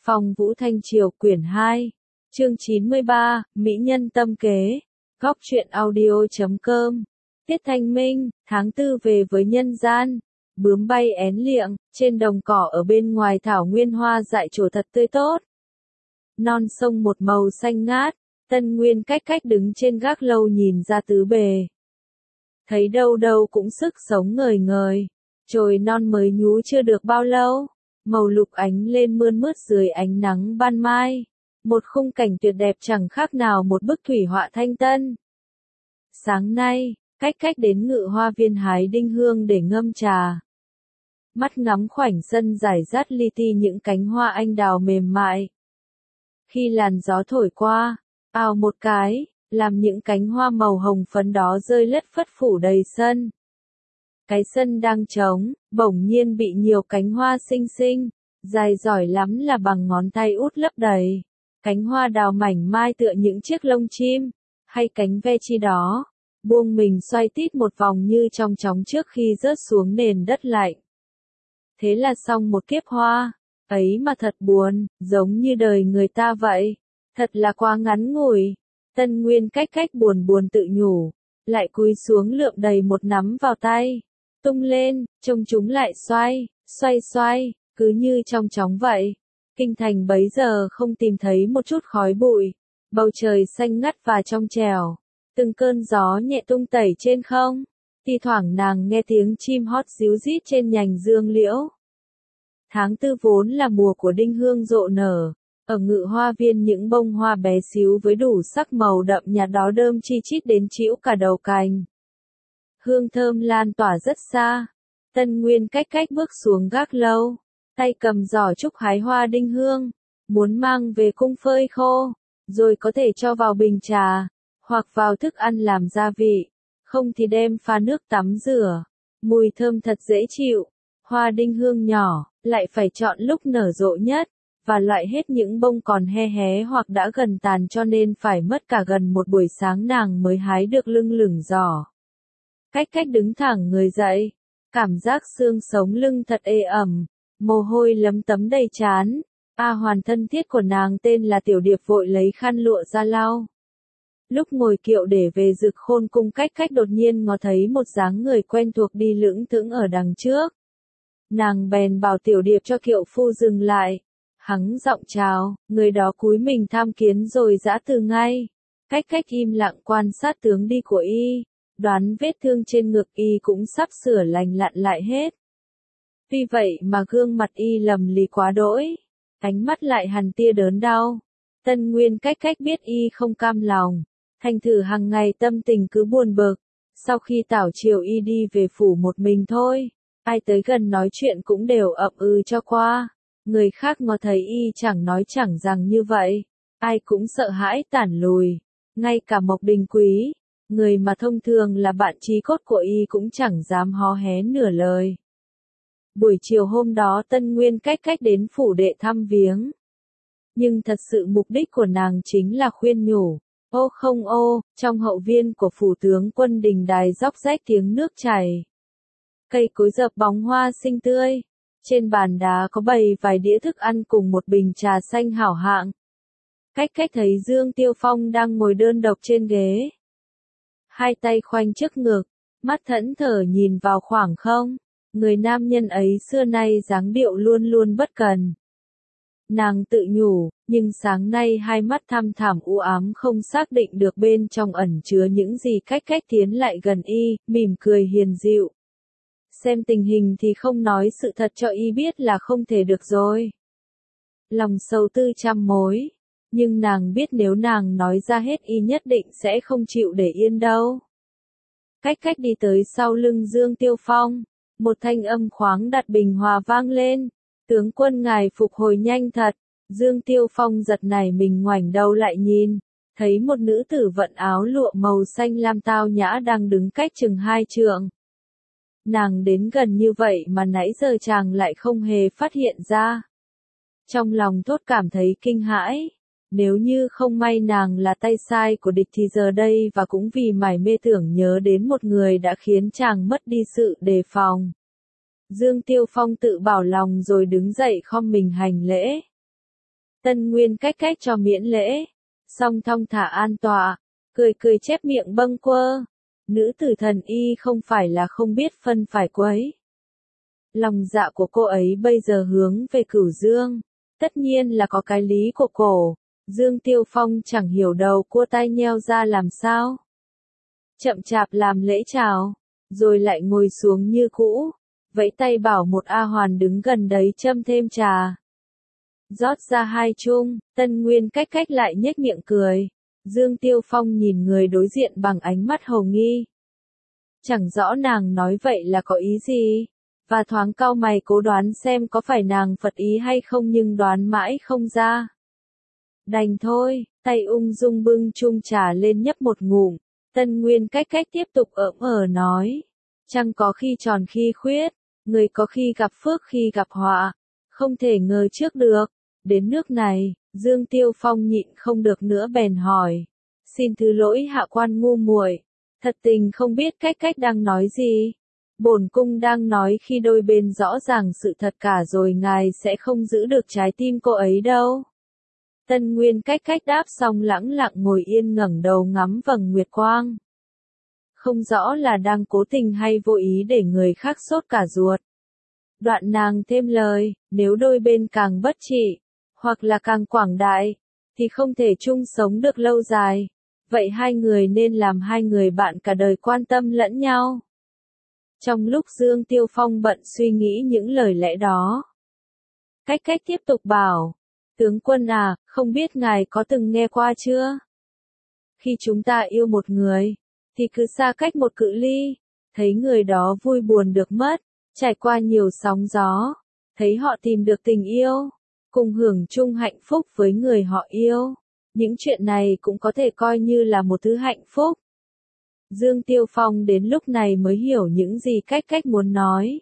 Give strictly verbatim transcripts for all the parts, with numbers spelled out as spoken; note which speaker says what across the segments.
Speaker 1: Phong Vũ Thanh Triều quyển hai, chương chín mươi ba, Mỹ Nhân Tâm Kế, góc truyện audio chấm com. Tiết Thanh Minh, tháng tư về với nhân gian, bướm bay én liệng, trên đồng cỏ ở bên ngoài thảo nguyên hoa dại trổ thật tươi tốt. Non sông một màu xanh ngát, Tân Nguyên cách cách đứng trên gác lâu nhìn ra tứ bề. Thấy đâu đâu cũng sức sống ngời ngời, chồi non mới nhú chưa được bao lâu, màu lục ánh lên mơn mướt dưới ánh nắng ban mai. Một khung cảnh tuyệt đẹp chẳng khác nào một bức thủy họa thanh tân. Sáng nay, cách cách đến Ngự Hoa Viên hái đinh hương để ngâm trà. Mắt ngắm khoảnh sân rải rác li ti những cánh hoa anh đào mềm mại. Khi làn gió thổi qua, ào một cái, làm những cánh hoa màu hồng phấn đó rơi lất phất phủ đầy sân. Cái sân đang trống, bỗng nhiên bị nhiều cánh hoa xinh xinh, dài giỏi lắm là bằng ngón tay út lấp đầy. Cánh hoa đào mảnh mai tựa những chiếc lông chim, hay cánh ve chi đó, buông mình xoay tít một vòng như trong chóng trước khi rớt xuống nền đất lạnh. Thế là xong một kiếp hoa, ấy mà thật buồn, giống như đời người ta vậy, thật là quá ngắn ngủi. Tân Nguyên cách cách buồn buồn tự nhủ, lại cúi xuống lượm đầy một nắm vào tay, tung lên, trông chúng lại xoay, xoay xoay, cứ như trong chóng vậy. Kinh thành bấy giờ không tìm thấy một chút khói bụi, bầu trời xanh ngắt và trong trẻo, từng cơn gió nhẹ tung tẩy trên không, thi thoảng nàng nghe tiếng chim hót ríu rít trên nhành dương liễu. Tháng tư vốn là mùa của đinh hương rộ nở, ở Ngự Hoa Viên những bông hoa bé xíu với đủ sắc màu đậm nhạt đó đơm chi chít đến trĩu cả đầu cành. Hương thơm lan tỏa rất xa. Tân Nguyên cách cách bước xuống gác lâu, tay cầm giỏ trúc hái hoa đinh hương, muốn mang về cung phơi khô, rồi có thể cho vào bình trà, hoặc vào thức ăn làm gia vị, không thì đem pha nước tắm rửa. Mùi thơm thật dễ chịu. Hoa đinh hương nhỏ, lại phải chọn lúc nở rộ nhất, và loại hết những bông còn he hé hoặc đã gần tàn, cho nên phải mất cả gần một buổi sáng nàng mới hái được lưng lửng giỏ. Cách cách đứng thẳng người dậy, cảm giác xương sống lưng thật ê ẩm, mồ hôi lấm tấm đầy trán. A Hoàn thân thiết của nàng tên là Tiểu Điệp vội lấy khăn lụa ra lau. Lúc ngồi kiệu để về Dực Khôn cung, cách cách đột nhiên ngó thấy một dáng người quen thuộc đi lững thững ở đằng trước. Nàng bèn bảo Tiểu Điệp cho kiệu phu dừng lại. Hắng giọng chào, người đó cúi mình tham kiến rồi giã từ ngay. Cách cách im lặng quan sát tướng đi của y, đoán vết thương trên ngực y cũng sắp sửa lành lặn lại hết. Vì vậy mà gương mặt y lầm lì quá đỗi, ánh mắt lại hằn tia đớn đau. Tân Nguyên cách cách biết y không cam lòng, thành thử hàng ngày tâm tình cứ buồn bực. Sau khi tảo chiều y đi về phủ một mình thôi, ai tới gần nói chuyện cũng đều ậm ừ cho qua. Người khác ngó thấy y chẳng nói chẳng rằng như vậy, ai cũng sợ hãi tản lùi. Ngay cả Mộc Đình Quý, người mà thông thường là bạn chí cốt của y, cũng chẳng dám hó hé nửa lời. Buổi chiều hôm đó Tân Nguyên cách cách đến phủ đệ thăm viếng. Nhưng thật sự mục đích của nàng chính là khuyên nhủ. Ô không ô, trong hậu viên của phủ tướng quân đình đài róc rách tiếng nước chảy. Cây cối dập bóng hoa xinh tươi. Trên bàn đá có bày vài đĩa thức ăn cùng một bình trà xanh hảo hạng. Cách cách thấy Dương Tiêu Phong đang ngồi đơn độc trên ghế. Hai tay khoanh trước ngực, mắt thẫn thờ nhìn vào khoảng không. Người nam nhân ấy xưa nay dáng điệu luôn luôn bất cần. Nàng tự nhủ, nhưng sáng nay hai mắt thăm thẳm u ám không xác định được bên trong ẩn chứa những gì. Cách cách tiến lại gần y, mỉm cười hiền dịu. Xem tình hình thì không nói sự thật cho y biết là không thể được rồi. Lòng sầu tư trăm mối, nhưng nàng biết nếu nàng nói ra hết y nhất định sẽ không chịu để yên đâu. Cách cách đi tới sau lưng Dương Tiêu Phong, một thanh âm khoáng đặt bình hòa vang lên. Tướng quân ngài phục hồi nhanh thật. Dương Tiêu Phong giật nảy mình ngoảnh đầu lại nhìn, thấy một nữ tử vận áo lụa màu xanh lam tao nhã đang đứng cách chừng hai trượng. Nàng đến gần như vậy mà nãy giờ chàng lại không hề phát hiện ra. Trong lòng thốt cảm thấy kinh hãi. Nếu như không may nàng là tay sai của địch thì giờ đây và cũng vì mải mê tưởng nhớ đến một người đã khiến chàng mất đi sự đề phòng. Dương Tiêu Phong tự bảo lòng rồi đứng dậy khom mình hành lễ. Tân Nguyên cách cách cho miễn lễ, song thong thả an tọa, cười cười chép miệng bâng quơ. Nữ tử thần y không phải là không biết phân phải quấy. Lòng dạ của cô ấy bây giờ hướng về Cửu Dương, tất nhiên là có cái lý của cổ. Dương Tiêu Phong chẳng hiểu đầu cua tai nheo ra làm sao. Chậm chạp làm lễ chào, rồi lại ngồi xuống như cũ, vẫy tay bảo một A Hoàn đứng gần đấy châm thêm trà. Rót ra hai chung, Tân Nguyên cách cách lại nhếch miệng cười. Dương Tiêu Phong nhìn người đối diện bằng ánh mắt hồ nghi. Chẳng rõ nàng nói vậy là có ý gì, và thoáng cau mày cố đoán xem có phải nàng phật ý hay không nhưng đoán mãi không ra. Đành thôi, tay ung dung bưng chung trà lên nhấp một ngụm, Tân Nguyên cách cách tiếp tục ỡm ờ nói. Trăng có khi tròn khi khuyết, người có khi gặp phước khi gặp họa, không thể ngờ trước được. Đến nước này, Dương Tiêu Phong nhịn không được nữa bèn hỏi. Xin thứ lỗi hạ quan ngu muội, thật tình không biết cách cách đang nói gì. Bổn cung đang nói khi đôi bên rõ ràng sự thật cả rồi ngài sẽ không giữ được trái tim cô ấy đâu. Tân Nguyên cách cách đáp xong lẳng lặng ngồi yên ngẩng đầu ngắm vầng nguyệt quang. Không rõ là đang cố tình hay vô ý để người khác sốt cả ruột. Đoạn nàng thêm lời, nếu đôi bên càng bất trị, hoặc là càng quảng đại, thì không thể chung sống được lâu dài. Vậy hai người nên làm hai người bạn cả đời quan tâm lẫn nhau. Trong lúc Dương Tiêu Phong bận suy nghĩ những lời lẽ đó, cách cách tiếp tục bảo, tướng quân à, không biết ngài có từng nghe qua chưa? Khi chúng ta yêu một người, thì cứ xa cách một cự ly, thấy người đó vui buồn được mất, trải qua nhiều sóng gió, thấy họ tìm được tình yêu, cùng hưởng chung hạnh phúc với người họ yêu. Những chuyện này cũng có thể coi như là một thứ hạnh phúc. Dương Tiêu Phong đến lúc này mới hiểu những gì cách cách muốn nói.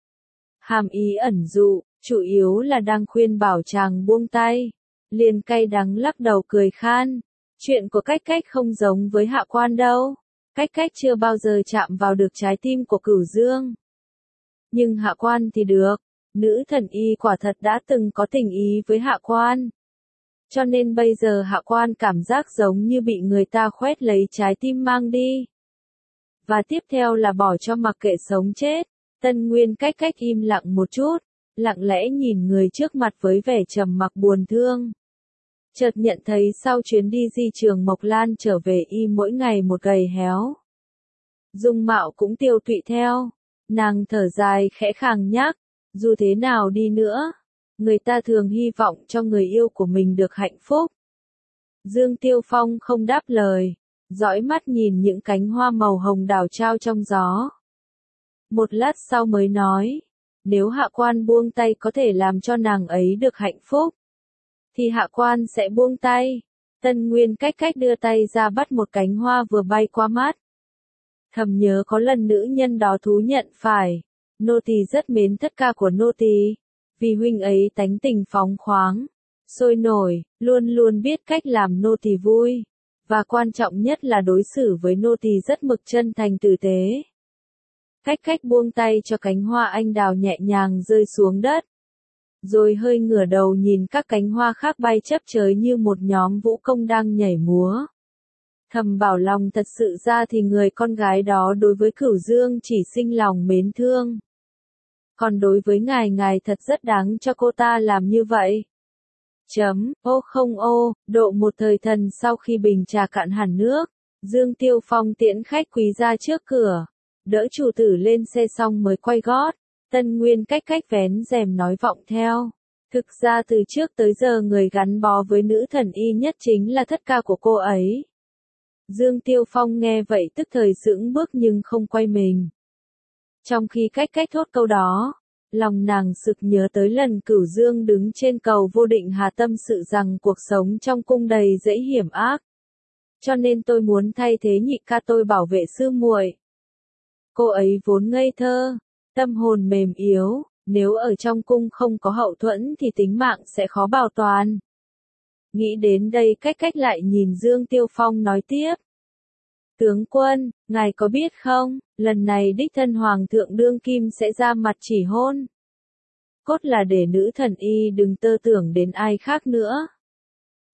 Speaker 1: Hàm ý ẩn dụ, chủ yếu là đang khuyên bảo chàng buông tay. Liền cay đắng lắc đầu cười khan. Chuyện của cách cách không giống với hạ quan đâu. Cách cách chưa bao giờ chạm vào được trái tim của Cửu Dương. Nhưng hạ quan thì được. Nữ thần y quả thật đã từng có tình ý với hạ quan. Cho nên bây giờ hạ quan cảm giác giống như bị người ta khoét lấy trái tim mang đi. Và tiếp theo là bỏ cho mặc kệ sống chết. Tân Nguyên cách cách im lặng một chút, lặng lẽ nhìn người trước mặt với vẻ trầm mặc buồn thương. Chợt nhận thấy sau chuyến đi di trường Mộc Lan trở về y mỗi ngày một gầy héo. Dung mạo cũng tiêu tụy theo. Nàng thở dài khẽ khàng nhắc, dù thế nào đi nữa, người ta thường hy vọng cho người yêu của mình được hạnh phúc. Dương Tiêu Phong không đáp lời, dõi mắt nhìn những cánh hoa màu hồng đào trao trong gió. Một lát sau mới nói, nếu hạ quan buông tay có thể làm cho nàng ấy được hạnh phúc, thì hạ quan sẽ buông tay. Tân Nguyên cách cách đưa tay ra bắt một cánh hoa vừa bay qua mắt. Thầm nhớ có lần nữ nhân đó thú nhận phải, nô tỳ rất mến thất ca của nô tỳ, vì huynh ấy tánh tình phóng khoáng, sôi nổi, luôn luôn biết cách làm nô tỳ vui, và quan trọng nhất là đối xử với nô tỳ rất mực chân thành tử tế. Cách cách buông tay cho cánh hoa anh đào nhẹ nhàng rơi xuống đất, rồi hơi ngửa đầu nhìn các cánh hoa khác bay chớp chới như một nhóm vũ công đang nhảy múa. Thầm bảo lòng thật sự ra thì người con gái đó đối với Cửu Dương chỉ sinh lòng mến thương. Còn đối với ngài ngài thật rất đáng cho cô ta làm như vậy. Chấm, ô không ô, độ một thời thần sau khi bình trà cạn hẳn nước, Dương Tiêu Phong tiễn khách quý ra trước cửa, đỡ chủ tử lên xe xong mới quay gót. Tân Nguyên cách cách vén rèm nói vọng theo. Thực ra từ trước tới giờ người gắn bó với nữ thần y nhất chính là thất ca của cô ấy. Dương Tiêu Phong nghe vậy tức thời sững bước nhưng không quay mình. Trong khi cách cách thốt câu đó, lòng nàng sực nhớ tới lần Cửu Dương đứng trên cầu vô định hà tâm sự rằng cuộc sống trong cung đầy dẫy hiểm ác. Cho nên tôi muốn thay thế nhị ca tôi bảo vệ sư muội. Cô ấy vốn ngây thơ, tâm hồn mềm yếu, nếu ở trong cung không có hậu thuẫn thì tính mạng sẽ khó bảo toàn. Nghĩ đến đây cách cách lại nhìn Dương Tiêu Phong nói tiếp. Tướng quân, ngài có biết không, lần này đích thân Hoàng thượng đương kim sẽ ra mặt chỉ hôn. Cốt là để nữ thần y đừng tơ tưởng đến ai khác nữa.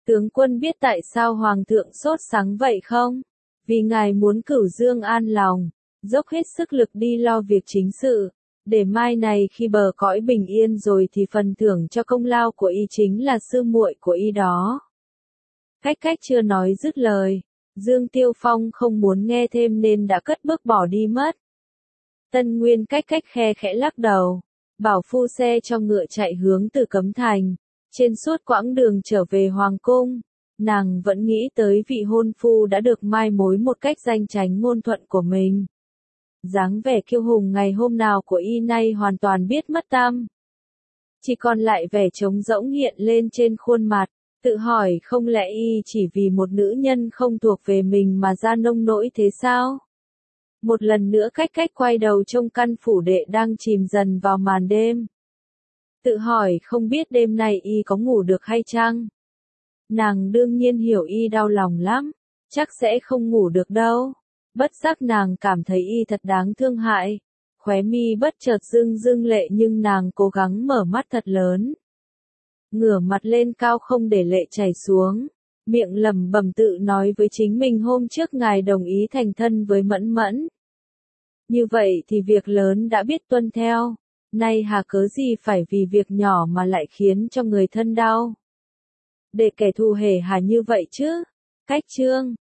Speaker 1: Tướng quân biết tại sao Hoàng thượng sốt sắng vậy không? Vì ngài muốn Cửu Dương an lòng, dốc hết sức lực đi lo việc chính sự, để mai này khi bờ cõi bình yên rồi thì phần thưởng cho công lao của y chính là sư muội của y đó. Cách cách chưa nói dứt lời, Dương Tiêu Phong không muốn nghe thêm nên đã cất bước bỏ đi mất. Tân Nguyên cách cách khe khẽ lắc đầu, bảo phu xe cho ngựa chạy hướng từ Cấm Thành. Trên suốt quãng đường trở về Hoàng cung, nàng vẫn nghĩ tới vị hôn phu đã được mai mối một cách danh chánh ngôn thuận của mình. Dáng vẻ kiêu hùng ngày hôm nào của y nay hoàn toàn biết mất tăm. Chỉ còn lại vẻ trống rỗng hiện lên trên khuôn mặt, tự hỏi không lẽ y chỉ vì một nữ nhân không thuộc về mình mà ra nông nỗi thế sao? Một lần nữa cách cách quay đầu trông căn phủ đệ đang chìm dần vào màn đêm. Tự hỏi không biết đêm nay y có ngủ được hay chăng? Nàng đương nhiên hiểu y đau lòng lắm, chắc sẽ không ngủ được đâu. Bất giác nàng cảm thấy y thật đáng thương hại. Khóe mi bất chợt rưng rưng lệ nhưng nàng cố gắng mở mắt thật lớn. Ngửa mặt lên cao không để lệ chảy xuống. Miệng lẩm bẩm tự nói với chính mình hôm trước ngài đồng ý thành thân với Mẫn Mẫn. Như vậy thì việc lớn đã biết tuân theo. Nay hà cớ gì phải vì việc nhỏ mà lại khiến cho người thân đau. Để kẻ thù hề hà như vậy chứ. Cách chương